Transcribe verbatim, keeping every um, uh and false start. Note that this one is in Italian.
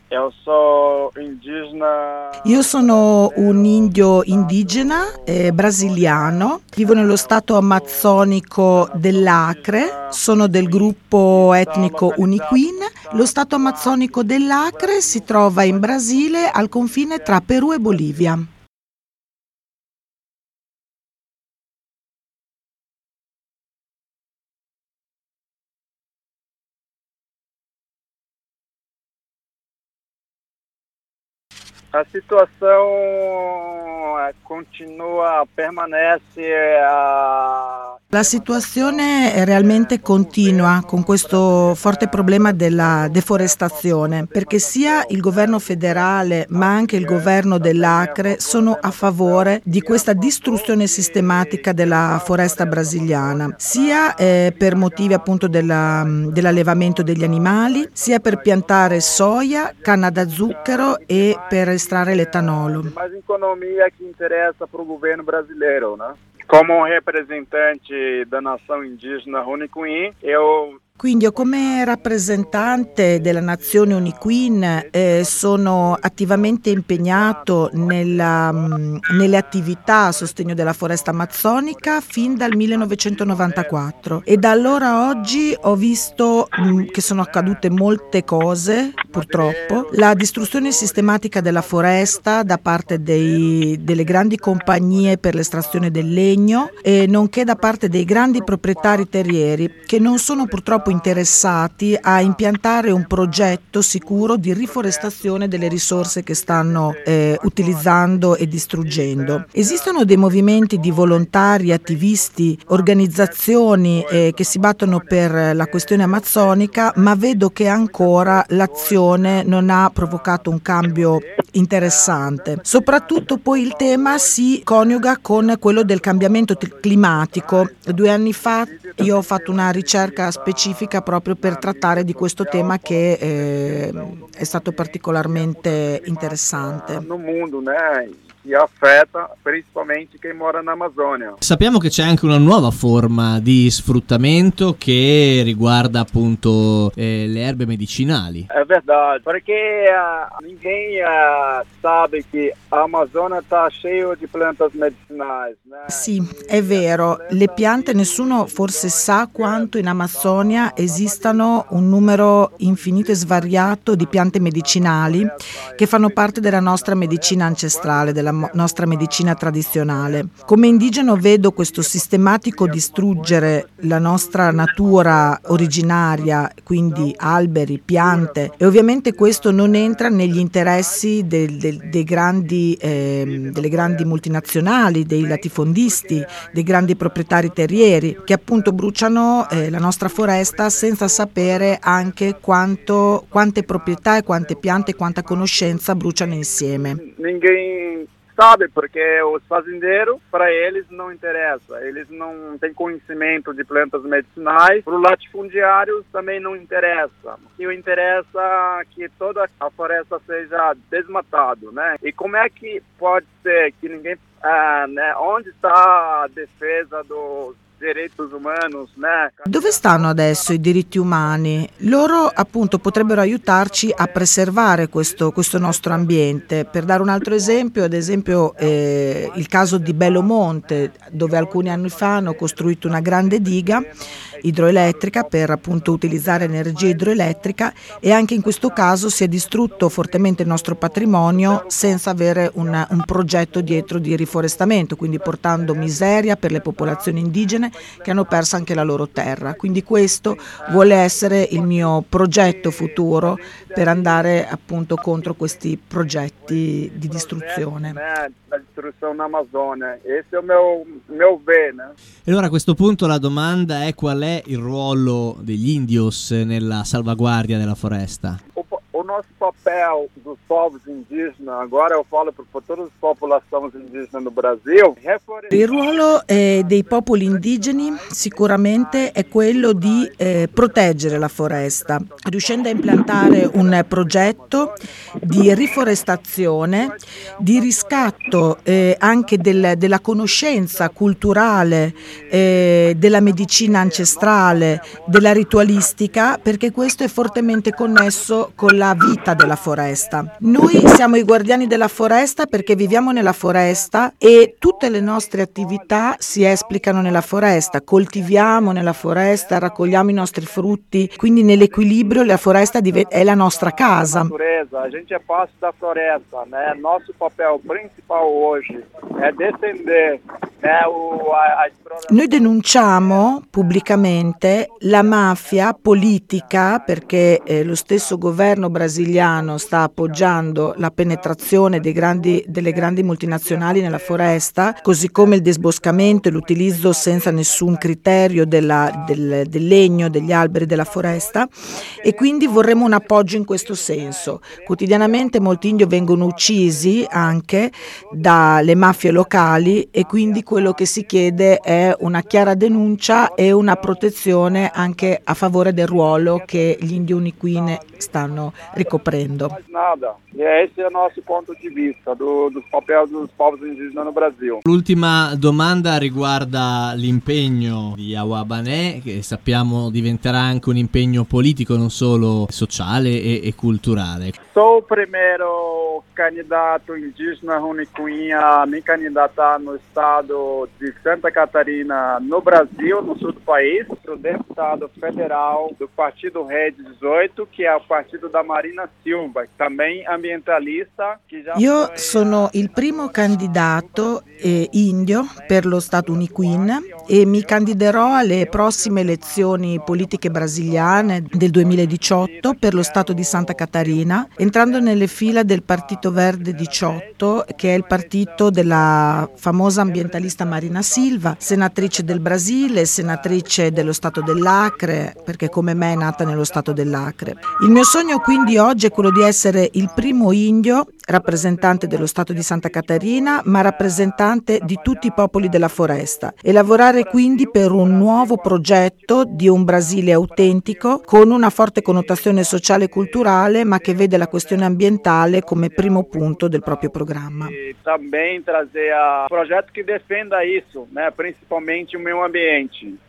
Eu sou indígena. Io sono un indio indigena eh, brasiliano, vivo nello stato amazzonico dell'Acre, sono del gruppo etnico Uniquin. Lo stato amazzonico dell'Acre si trova in Brasile al confine tra Perù e Bolivia. A situação continua, permanece a... La situazione realmente continua con questo forte problema della deforestazione, perché sia il governo federale ma anche il governo dell'Acre sono a favore di questa distruzione sistematica della foresta brasiliana, sia eh, per motivi appunto della, dell'allevamento degli animali, sia per piantare soia, canna da zucchero e per estrarre l'etanolo. Mais economia que interessa para o governo brasileiro, né? Como representante da nação indígena Uniquin, eu Quindi io come rappresentante della nazione Uniquin eh, sono attivamente impegnato nella, mh, nelle attività a sostegno della foresta amazzonica fin dal millenovecentonovantaquattro e da allora a oggi ho visto mh, che sono accadute molte cose, purtroppo. La distruzione sistematica della foresta da parte dei, delle grandi compagnie per l'estrazione del legno e nonché da parte dei grandi proprietari terrieri che non sono purtroppo interessati a impiantare un progetto sicuro di riforestazione delle risorse che stanno eh, utilizzando e distruggendo. Esistono dei movimenti di volontari, attivisti, organizzazioni eh, che si battono per la questione amazzonica, ma vedo che ancora l'azione non ha provocato un cambio interessante. Soprattutto poi il tema si coniuga con quello del cambiamento climatico. Due anni fa io ho fatto una ricerca specifica proprio per trattare di questo tema che eh, è stato particolarmente interessante. No mundo, né? Che affetta principalmente chi mora in Amazzonia. Sappiamo che c'è anche una nuova forma di sfruttamento che riguarda appunto eh, le erbe medicinali. È verdade, perché uh, ninguém uh, sabe che l'Amazzonia sta cheio di piante medicinali. Né? Sì, è vero, le piante, nessuno forse sa quanto in Amazzonia esistano un numero infinito e svariato di piante medicinali che fanno parte della nostra medicina ancestrale, della nostra medicina tradizionale. Come indigeno vedo questo sistematico distruggere la nostra natura originaria, quindi alberi, piante, e ovviamente questo non entra negli interessi del, del, dei grandi, eh, delle grandi multinazionali, dei latifondisti, dei grandi proprietari terrieri che appunto bruciano eh, la nostra foresta senza sapere anche quanto, quante proprietà e quante piante e quanta conoscenza bruciano insieme. Ninguém sabe, porque os fazendeiros, para eles não interessa, eles não têm conhecimento de plantas medicinais, para os latifundiários também não interessa. O que interessa é que toda a floresta seja desmatada, né? E como é que pode ser que ninguém, ah, né? Onde está a defesa dos diritti umani, né? Dove stanno adesso i diritti umani? Loro appunto potrebbero aiutarci a preservare questo, questo nostro ambiente. Per dare un altro esempio, ad esempio eh, il caso di Belo Monte, dove alcuni anni fa hanno costruito una grande diga idroelettrica per appunto utilizzare energia idroelettrica e anche in questo caso si è distrutto fortemente il nostro patrimonio senza avere un, un progetto dietro di riforestamento, quindi portando miseria per le popolazioni indigene che hanno perso anche la loro terra. Quindi questo vuole essere il mio progetto futuro per andare appunto contro questi progetti di distruzione. La distruzione in Amazzonia, questo è il mio, mio bene. E allora a questo punto la domanda è: qual è il ruolo degli indios nella salvaguardia della foresta? O, o nosso papel dos povos indígenas, agora eu falo para todas as popolações indígenas no Brasil. Il ruolo eh, dei popoli indigeni sicuramente è quello di eh, proteggere la foresta, riuscendo a implantare un progetto di riforestazione, di riscatto eh, anche del, della conoscenza culturale, eh, della medicina ancestrale, della ritualistica, perché questo è fortemente connesso con la vita della foresta. Noi siamo i guardiani della foresta perché viviamo nella foresta e tutte le nostre attività si esplicano nella foresta, coltiviamo nella foresta, raccogliamo i nostri frutti, quindi nell'equilibrio la foresta è la nostra casa. A gente é parte da floresta, né? Nosso papel principal hoje é defender, né, o, a, a exploração. Noi denunciamo pubblicamente la mafia politica perché eh, lo stesso governo brasiliano sta appoggiando la penetrazione dei grandi, delle grandi multinazionali nella foresta, così come il disboscamento e l'utilizzo senza nessun criterio della, del, del legno, degli alberi della foresta, e quindi vorremmo un appoggio in questo senso. Quotidianamente molti indio vengono uccisi anche dalle mafie locali e quindi quello che si chiede è una chiara denuncia e una protezione anche a favore del ruolo che gli indio Uniquin stanno ricoprendo. Nada. E esse é o nosso ponto di vista do, do papel dos povos indígenas no Brasil. L'ultima domanda riguarda l'impegno di Awabane, che sappiamo diventerà anche un impegno politico, non solo sociale e, e culturale. Sou o primeiro candidato indígena Uniquin a me candidatar no estado de Santa Catarina, no Brasil, no sul do país. Sou deputado federal do Partido Red dezoito, che è il partito da Marina Silva, também ambientalista. Io sono il primo candidato eh, indio per lo Stato Uniquin e mi candiderò alle prossime elezioni politiche brasiliane del duemiladiciotto per lo Stato di Santa Catarina, entrando nelle fila del Partito Verde diciotto, che è il partito della famosa ambientalista Marina Silva, senatrice del Brasile, senatrice dello Stato dell'Acre, perché come me è nata nello Stato dell'Acre. Il mio sogno quindi oggi è quello di essere il primo indio rappresentante dello Stato di Santa Catarina, ma rappresentante di tutti i popoli della foresta, e lavorare quindi per un nuovo progetto di un Brasile autentico con una forte connotazione sociale e culturale, ma che vede la questione ambientale come primo punto del proprio programma. E também trazer um projeto que defenda isso, né, principalmente o meio ambiente.